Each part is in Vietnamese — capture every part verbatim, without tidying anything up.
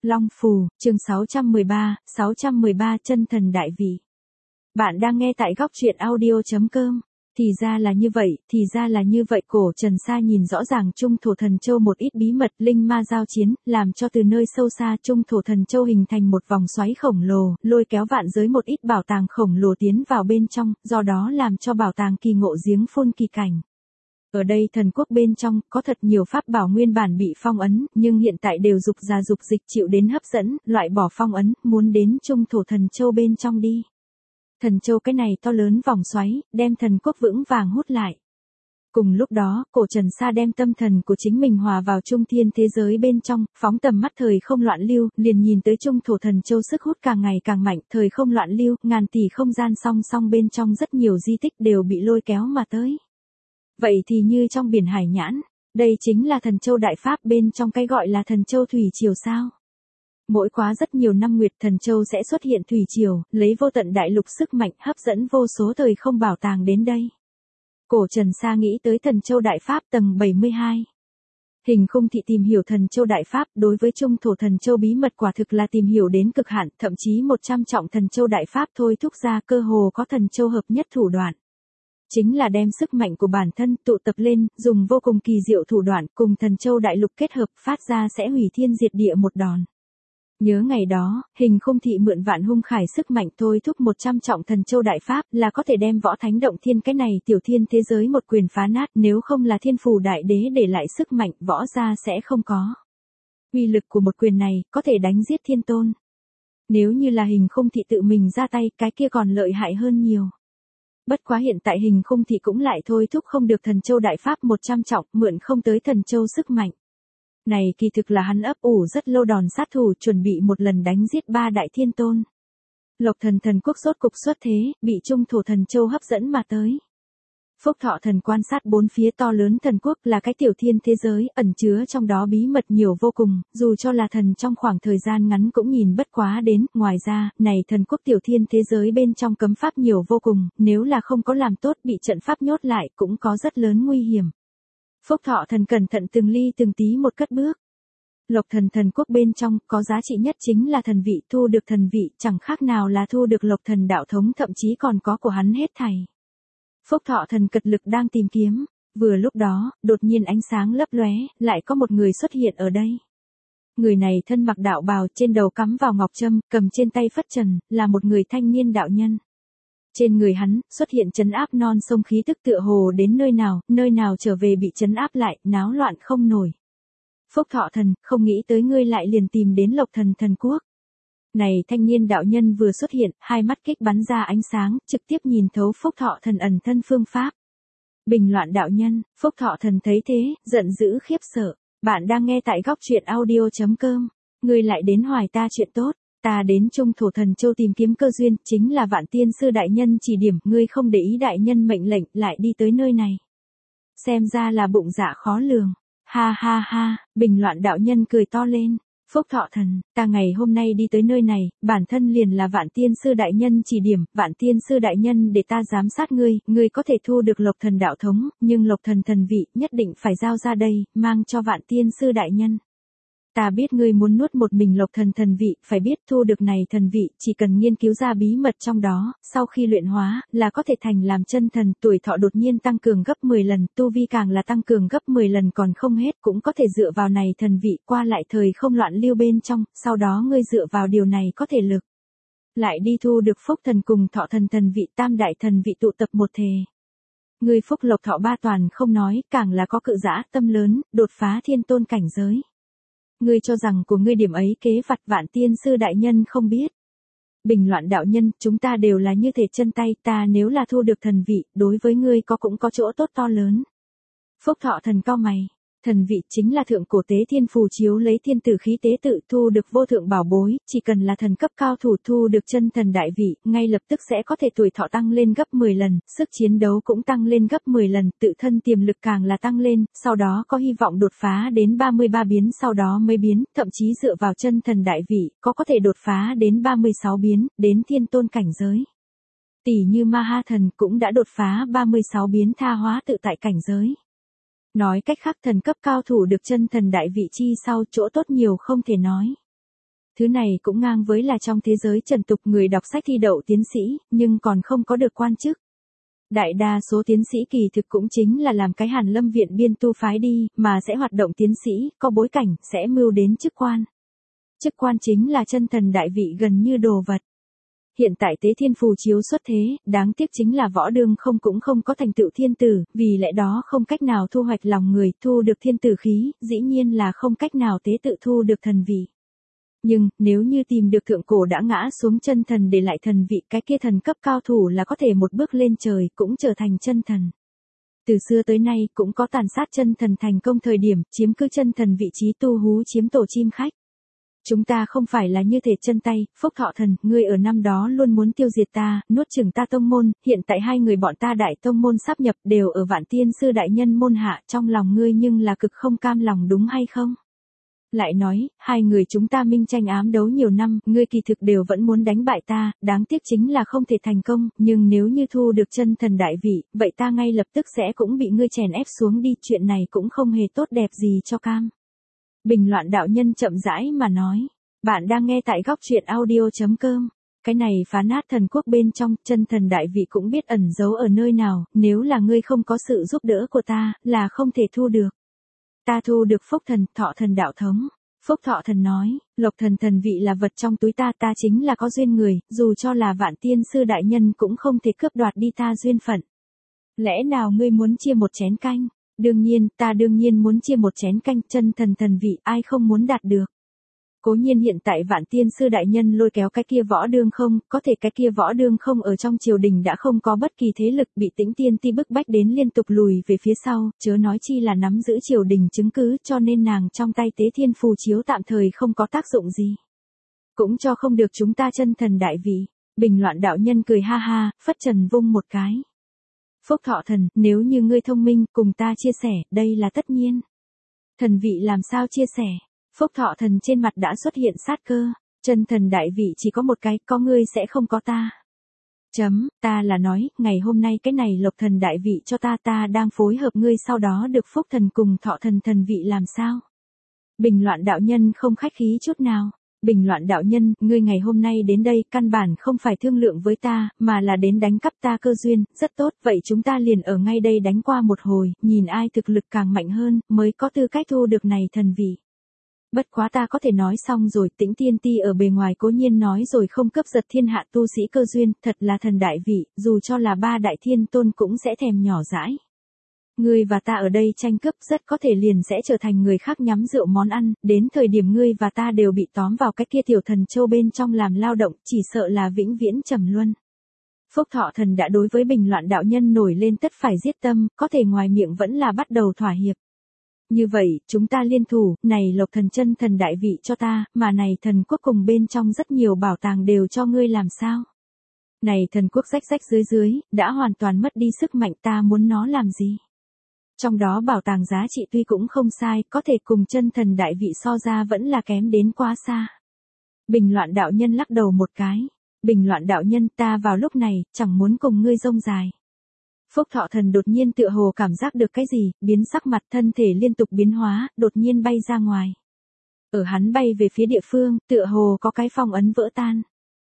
Long Phù, chương sáu trăm mười ba, sáu trăm mười ba chân thần đại vị. Bạn đang nghe tại góc truyện audio chấm com. Thì ra là như vậy, thì ra là như vậy. Cổ Trần Sa nhìn rõ ràng Trung Thổ Thần Châu một ít bí mật linh ma giao chiến, làm cho từ nơi sâu xa Trung Thổ Thần Châu hình thành một vòng xoáy khổng lồ, lôi kéo vạn giới một ít bảo tàng khổng lồ tiến vào bên trong, do đó làm cho bảo tàng kỳ ngộ giếng phun kỳ cảnh. Ở đây thần quốc bên trong, có thật nhiều pháp bảo nguyên bản bị phong ấn, nhưng hiện tại đều dục ra dục dịch chịu đến hấp dẫn, loại bỏ phong ấn, muốn đến Trung Thổ Thần Châu bên trong đi. Thần Châu cái này to lớn vòng xoáy, đem thần quốc vững vàng hút lại. Cùng lúc đó, Cổ Trần Sa đem tâm thần của chính mình hòa vào trung thiên thế giới bên trong, phóng tầm mắt thời không loạn lưu, liền nhìn tới Trung Thổ Thần Châu sức hút càng ngày càng mạnh, thời không loạn lưu, ngàn tỷ không gian song song bên trong rất nhiều di tích đều bị lôi kéo mà tới. Vậy thì như trong biển Hải Nhãn, đây chính là Thần Châu Đại Pháp bên trong cái gọi là Thần Châu Thủy Triều sao. Mỗi quá rất nhiều năm nguyệt Thần Châu sẽ xuất hiện thủy triều, lấy vô tận đại lục sức mạnh hấp dẫn vô số thời không bảo tàng đến đây. Cổ Trần Sa nghĩ tới Thần Châu Đại Pháp tầng bảy mươi hai. Hình Khung Thị tìm hiểu Thần Châu Đại Pháp đối với Trung Thổ Thần Châu bí mật quả thực là tìm hiểu đến cực hạn, thậm chí một trăm trọng Thần Châu Đại Pháp thôi thúc ra cơ hồ có Thần Châu hợp nhất thủ đoạn. Chính là đem sức mạnh của bản thân tụ tập lên, dùng vô cùng kỳ diệu thủ đoạn cùng Thần Châu Đại Lục kết hợp phát ra sẽ hủy thiên diệt địa một đòn. Nhớ ngày đó, Hình Khung Thị mượn vạn hung khải sức mạnh thôi thúc một trăm trọng Thần Châu Đại Pháp là có thể đem võ thánh động thiên cái này tiểu thiên thế giới một quyền phá nát, nếu không là thiên phù đại đế để lại sức mạnh võ gia sẽ không có. Uy lực của một quyền này có thể đánh giết thiên tôn. Nếu như là Hình Khung Thị tự mình ra tay cái kia còn lợi hại hơn nhiều. Bất quá hiện tại Hình Khung Thị cũng lại thôi thúc không được Thần Châu Đại Pháp một trăm trọng, mượn không tới Thần Châu sức mạnh. Này kỳ thực là hắn ấp ủ rất lâu đòn sát thủ chuẩn bị một lần đánh giết ba đại thiên tôn. Lộc Thần thần quốc rốt cục xuất thế, bị Trung Thổ Thần Châu hấp dẫn mà tới. Phúc Thọ Thần quan sát bốn phía to lớn thần quốc là cái tiểu thiên thế giới, ẩn chứa trong đó bí mật nhiều vô cùng, dù cho là thần trong khoảng thời gian ngắn cũng nhìn bất quá đến, ngoài ra, này thần quốc tiểu thiên thế giới bên trong cấm pháp nhiều vô cùng, nếu là không có làm tốt bị trận pháp nhốt lại cũng có rất lớn nguy hiểm. Phúc Thọ Thần cẩn thận từng ly từng tí một cất bước. Lộc Thần thần quốc bên trong có giá trị nhất chính là thần vị, thu được thần vị chẳng khác nào là thu được Lộc Thần đạo thống, thậm chí còn có của hắn hết thảy. Phúc Thọ Thần cật lực đang tìm kiếm, vừa lúc đó, đột nhiên ánh sáng lấp lóe, lại có một người xuất hiện ở đây. Người này thân mặc đạo bào, trên đầu cắm vào ngọc trâm, cầm trên tay phất trần, là một người thanh niên đạo nhân. Trên người hắn, xuất hiện trấn áp non sông khí tức tựa hồ đến nơi nào, nơi nào trở về bị trấn áp lại, náo loạn không nổi. Phúc Thọ Thần, không nghĩ tới ngươi lại liền tìm đến Lộc Thần thần quốc. Này thanh niên đạo nhân vừa xuất hiện, hai mắt kích bắn ra ánh sáng, trực tiếp nhìn thấu Phúc Thọ Thần ẩn thân phương pháp. Bình loạn đạo nhân, Phúc Thọ Thần thấy thế, giận dữ khiếp sợ. Bạn đang nghe tại góc truyện audio chấm com. Ngươi lại đến hỏi ta chuyện tốt. Ta đến Trung Thổ Thần Châu tìm kiếm cơ duyên, chính là Vạn Tiên Sư đại nhân chỉ điểm, ngươi không để ý đại nhân mệnh lệnh, lại đi tới nơi này. Xem ra là bụng dạ khó lường. Ha ha ha, bình loạn đạo nhân cười to lên. Phúc Thọ Thần, ta ngày hôm nay đi tới nơi này, bản thân liền là Vạn Tiên Sư đại nhân chỉ điểm, Vạn Tiên Sư đại nhân để ta giám sát ngươi, ngươi có thể thu được Lộc Thần đạo thống, nhưng Lộc Thần thần vị nhất định phải giao ra đây, mang cho Vạn Tiên Sư đại nhân. Ta biết ngươi muốn nuốt một mình Lộc Thần thần vị, phải biết thu được này thần vị, chỉ cần nghiên cứu ra bí mật trong đó, sau khi luyện hóa, là có thể thành làm chân thần, tuổi thọ đột nhiên tăng cường gấp mười lần, tu vi càng là tăng cường gấp mười lần còn không hết, cũng có thể dựa vào này thần vị qua lại thời không loạn lưu bên trong, sau đó ngươi dựa vào điều này có thể lực. Lại đi thu được Phúc Thần cùng Thọ Thần thần vị, tam đại thần vị tụ tập một thể. Ngươi phúc lộc thọ ba toàn không nói, càng là có cự dã tâm lớn, đột phá thiên tôn cảnh giới. Ngươi cho rằng của ngươi điểm ấy kế vặt Vạn Tiên Sư đại nhân không biết. Bình loạn đạo nhân, chúng ta đều là như thể chân tay, ta nếu là thu được thần vị, đối với ngươi có cũng có chỗ tốt to lớn. Phúc Thọ Thần cau mày, thần vị chính là thượng cổ tế thiên phù chiếu lấy thiên tử khí tế tự thu được vô thượng bảo bối, chỉ cần là thần cấp cao thủ thu được chân thần đại vị, ngay lập tức sẽ có thể tuổi thọ tăng lên gấp mười lần, sức chiến đấu cũng tăng lên gấp mười lần, tự thân tiềm lực càng là tăng lên, sau đó có hy vọng đột phá đến ba mươi ba biến, sau đó mới biến, thậm chí dựa vào chân thần đại vị, có có thể đột phá đến ba mươi sáu biến, đến thiên tôn cảnh giới. Tỷ như Ma Ha Thần cũng đã đột phá ba mươi sáu biến tha hóa tự tại cảnh giới. Nói cách khác thần cấp cao thủ được chân thần đại vị chi sau chỗ tốt nhiều không thể nói. Thứ này cũng ngang với là trong thế giới trần tục người đọc sách thi đậu tiến sĩ, nhưng còn không có được quan chức. Đại đa số tiến sĩ kỳ thực cũng chính là làm cái Hàn Lâm viện biên tu phái đi, mà sẽ hoạt động tiến sĩ, có bối cảnh, sẽ mưu đến chức quan. Chức quan chính là chân thần đại vị gần như đồ vật. Hiện tại Tế Thiên phù chiếu xuất thế, đáng tiếc chính là Võ Đương không cũng không có thành tựu thiên tử, vì lẽ đó không cách nào thu hoạch lòng người, thu được thiên tử khí, dĩ nhiên là không cách nào tế tự thu được thần vị. Nhưng, nếu như tìm được thượng cổ đã ngã xuống chân thần để lại thần vị, cái kia thần cấp cao thủ là có thể một bước lên trời, cũng trở thành chân thần. Từ xưa tới nay cũng có tàn sát chân thần thành công thời điểm, chiếm cứ chân thần vị trí tu hú chiếm tổ chim khách. Chúng ta không phải là như thể chân tay, Phúc Thọ Thần, ngươi ở năm đó luôn muốn tiêu diệt ta, nuốt chửng ta tông môn, hiện tại hai người bọn ta đại tông môn sáp nhập đều ở Vạn Tiên Sư đại nhân môn hạ, trong lòng ngươi nhưng là cực không cam lòng đúng hay không? Lại nói, hai người chúng ta minh tranh ám đấu nhiều năm, ngươi kỳ thực đều vẫn muốn đánh bại ta, đáng tiếc chính là không thể thành công, nhưng nếu như thu được chân thần đại vị, vậy ta ngay lập tức sẽ cũng bị ngươi chèn ép xuống đi, chuyện này cũng không hề tốt đẹp gì cho cam. Bình Loạn đạo nhân chậm rãi mà nói, bạn đang nghe tại góc truyện audio chấm com. Cái này phá nát thần quốc bên trong, chân thần đại vị cũng biết ẩn giấu ở nơi nào, nếu là ngươi không có sự giúp đỡ của ta, là không thể thu được. Ta thu được Phúc Thần, Thọ Thần đạo thống. Phúc Thọ Thần nói, Lộc Thần thần vị là vật trong túi ta, ta chính là có duyên người, dù cho là Vạn Tiên Sư đại nhân cũng không thể cướp đoạt đi ta duyên phận. Lẽ nào ngươi muốn chia một chén canh? Đương nhiên, ta đương nhiên muốn chia một chén canh, chân thần thần vị, ai không muốn đạt được. Cố nhiên hiện tại Vạn Tiên Sư đại nhân lôi kéo cái kia Võ Đương không, có thể cái kia Võ Đương không ở trong triều đình đã không có bất kỳ thế lực, bị Tĩnh Tiên Ti bức bách đến liên tục lùi về phía sau, chớ nói chi là nắm giữ triều đình chứng cứ, cho nên nàng trong tay Tế Thiên phù chiếu tạm thời không có tác dụng gì. Cũng cho không được chúng ta chân thần đại vị. Bình Loạn đạo nhân cười ha ha, phất trần vung một cái. Phúc Thọ Thần, nếu như ngươi thông minh, cùng ta chia sẻ, đây là tất nhiên. Thần vị làm sao chia sẻ? Phúc Thọ Thần trên mặt đã xuất hiện sát cơ, chân thần đại vị chỉ có một cái, có ngươi sẽ không có ta. Chấm, ta là nói, ngày hôm nay cái này Lộc Thần đại vị cho ta, ta đang phối hợp ngươi sau đó được Phúc Thần cùng Thọ Thần thần vị làm sao? Bình Loạn đạo nhân không khách khí chút nào. Bình Loạn đạo nhân, ngươi ngày hôm nay đến đây, căn bản không phải thương lượng với ta, mà là đến đánh cắp ta cơ duyên, rất tốt, vậy chúng ta liền ở ngay đây đánh qua một hồi, nhìn ai thực lực càng mạnh hơn, mới có tư cách thu được này thần vị. Bất quá ta có thể nói xong rồi, Tĩnh Tiên Ti ở bề ngoài cố nhiên nói rồi không cướp giật thiên hạ tu sĩ cơ duyên, thật là thần đại vị, dù cho là ba đại thiên tôn cũng sẽ thèm nhỏ dãi. Ngươi và ta ở đây tranh cướp rất có thể liền sẽ trở thành người khác nhắm rượu món ăn, đến thời điểm ngươi và ta đều bị tóm vào cái kia tiểu thần châu bên trong làm lao động, chỉ sợ là vĩnh viễn trầm luân. Phúc Thọ Thần đã đối với Bình Loạn đạo nhân nổi lên tất phải giết tâm, có thể ngoài miệng vẫn là bắt đầu thỏa hiệp. Như vậy, chúng ta liên thủ, này Lộc Thần chân thần đại vị cho ta, mà này thần quốc cùng bên trong rất nhiều bảo tàng đều cho ngươi làm sao? Này thần quốc rách rách dưới dưới, đã hoàn toàn mất đi sức mạnh, ta muốn nó làm gì? Trong đó bảo tàng giá trị tuy cũng không sai, có thể cùng chân thần đại vị so ra vẫn là kém đến quá xa. Bình Loạn đạo nhân lắc đầu một cái. Bình Loạn đạo nhân, ta vào lúc này, chẳng muốn cùng ngươi rông dài. Phúc Thọ Thần đột nhiên tựa hồ cảm giác được cái gì, biến sắc mặt, thân thể liên tục biến hóa, đột nhiên bay ra ngoài. Ở hắn bay về phía địa phương, tựa hồ có cái phong ấn vỡ tan.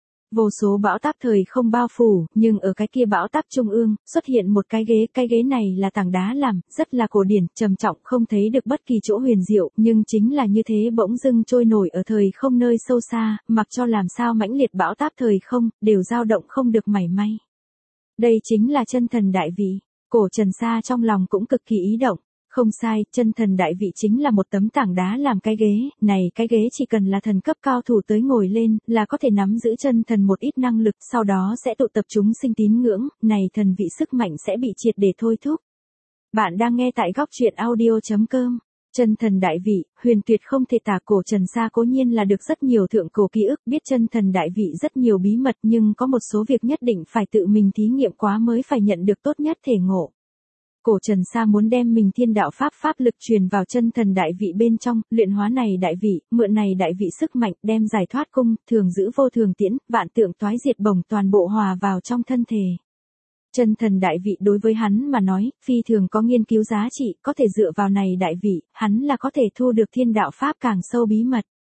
Vô số bão táp thời không bao phủ, nhưng ở cái kia bão táp trung ương, xuất hiện một cái ghế, cái ghế này là tảng đá làm, rất là cổ điển, trầm trọng, không thấy được bất kỳ chỗ huyền diệu, nhưng chính là như thế bỗng dưng trôi nổi ở thời không nơi sâu xa, mặc cho làm sao mãnh liệt bão táp thời không, đều dao động không được mảy may. Đây chính là chân thần đại vị, Cổ Trần Sa trong lòng cũng cực kỳ ý động. Không sai, chân thần đại vị chính là một tấm tảng đá làm cái ghế, này cái ghế chỉ cần là thần cấp cao thủ tới ngồi lên, là có thể nắm giữ chân thần một ít năng lực, sau đó sẽ tụ tập chúng sinh tín ngưỡng, này thần vị sức mạnh sẽ bị triệt để thôi thúc. Bạn đang nghe tại góc truyện audio chấm com. Chân thần đại vị, huyền tuyệt không thể tả. Cổ Trần Sa cố nhiên là được rất nhiều thượng cổ ký ức, biết chân thần đại vị rất nhiều bí mật, nhưng có một số việc nhất định phải tự mình thí nghiệm quá mới phải nhận được tốt nhất thể ngộ. Cổ Trần Sa muốn đem mình thiên đạo pháp pháp lực truyền vào chân thần đại vị bên trong, luyện hóa này đại vị, mượn này đại vị sức mạnh, đem giải thoát cung, thường giữ vô thường tiễn, vạn tượng toái diệt bổng toàn bộ hòa vào trong thân thể. Chân thần đại vị đối với hắn mà nói, phi thường có nghiên cứu giá trị, có thể dựa vào này đại vị, hắn là có thể thu được thiên đạo pháp càng sâu bí mật.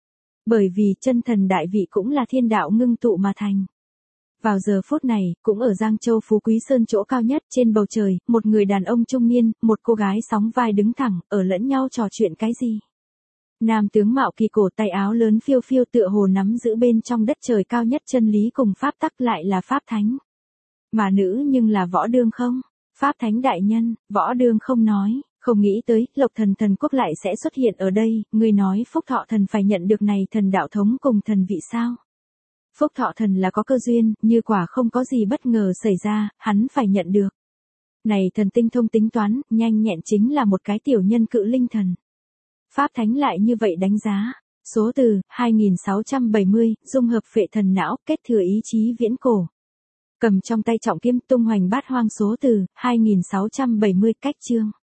Bởi vì chân thần đại vị cũng là thiên đạo ngưng tụ mà thành. Vào giờ phút này, cũng ở Giang Châu Phú Quý Sơn chỗ cao nhất trên bầu trời, một người đàn ông trung niên, một cô gái sóng vai đứng thẳng, ở lẫn nhau trò chuyện cái gì. Nam tướng mạo kỳ cổ, tay áo lớn phiêu phiêu tựa hồ nắm giữ bên trong đất trời cao nhất chân lý cùng pháp tắc lại là pháp thánh. Mà nữ nhưng là Võ Đương không? Pháp thánh đại nhân, Võ Đương không nói, không nghĩ tới, Lộc Thần thần quốc lại sẽ xuất hiện ở đây, người nói Phúc Thọ thần phải nhận được này thần đạo thống cùng thần vị sao? Phúc Thọ thần là có cơ duyên, như quả không có gì bất ngờ xảy ra, hắn phải nhận được. Này thần tinh thông tính toán, nhanh nhẹn chính là một cái tiểu nhân cự linh thần. Pháp thánh lại như vậy đánh giá. Số từ, hai nghìn sáu trăm bảy mươi, dung hợp phệ thần não, kết thừa ý chí viễn cổ. Cầm trong tay trọng kiếm tung hoành bát hoang số từ, hai nghìn sáu trăm bảy mươi, cách chương.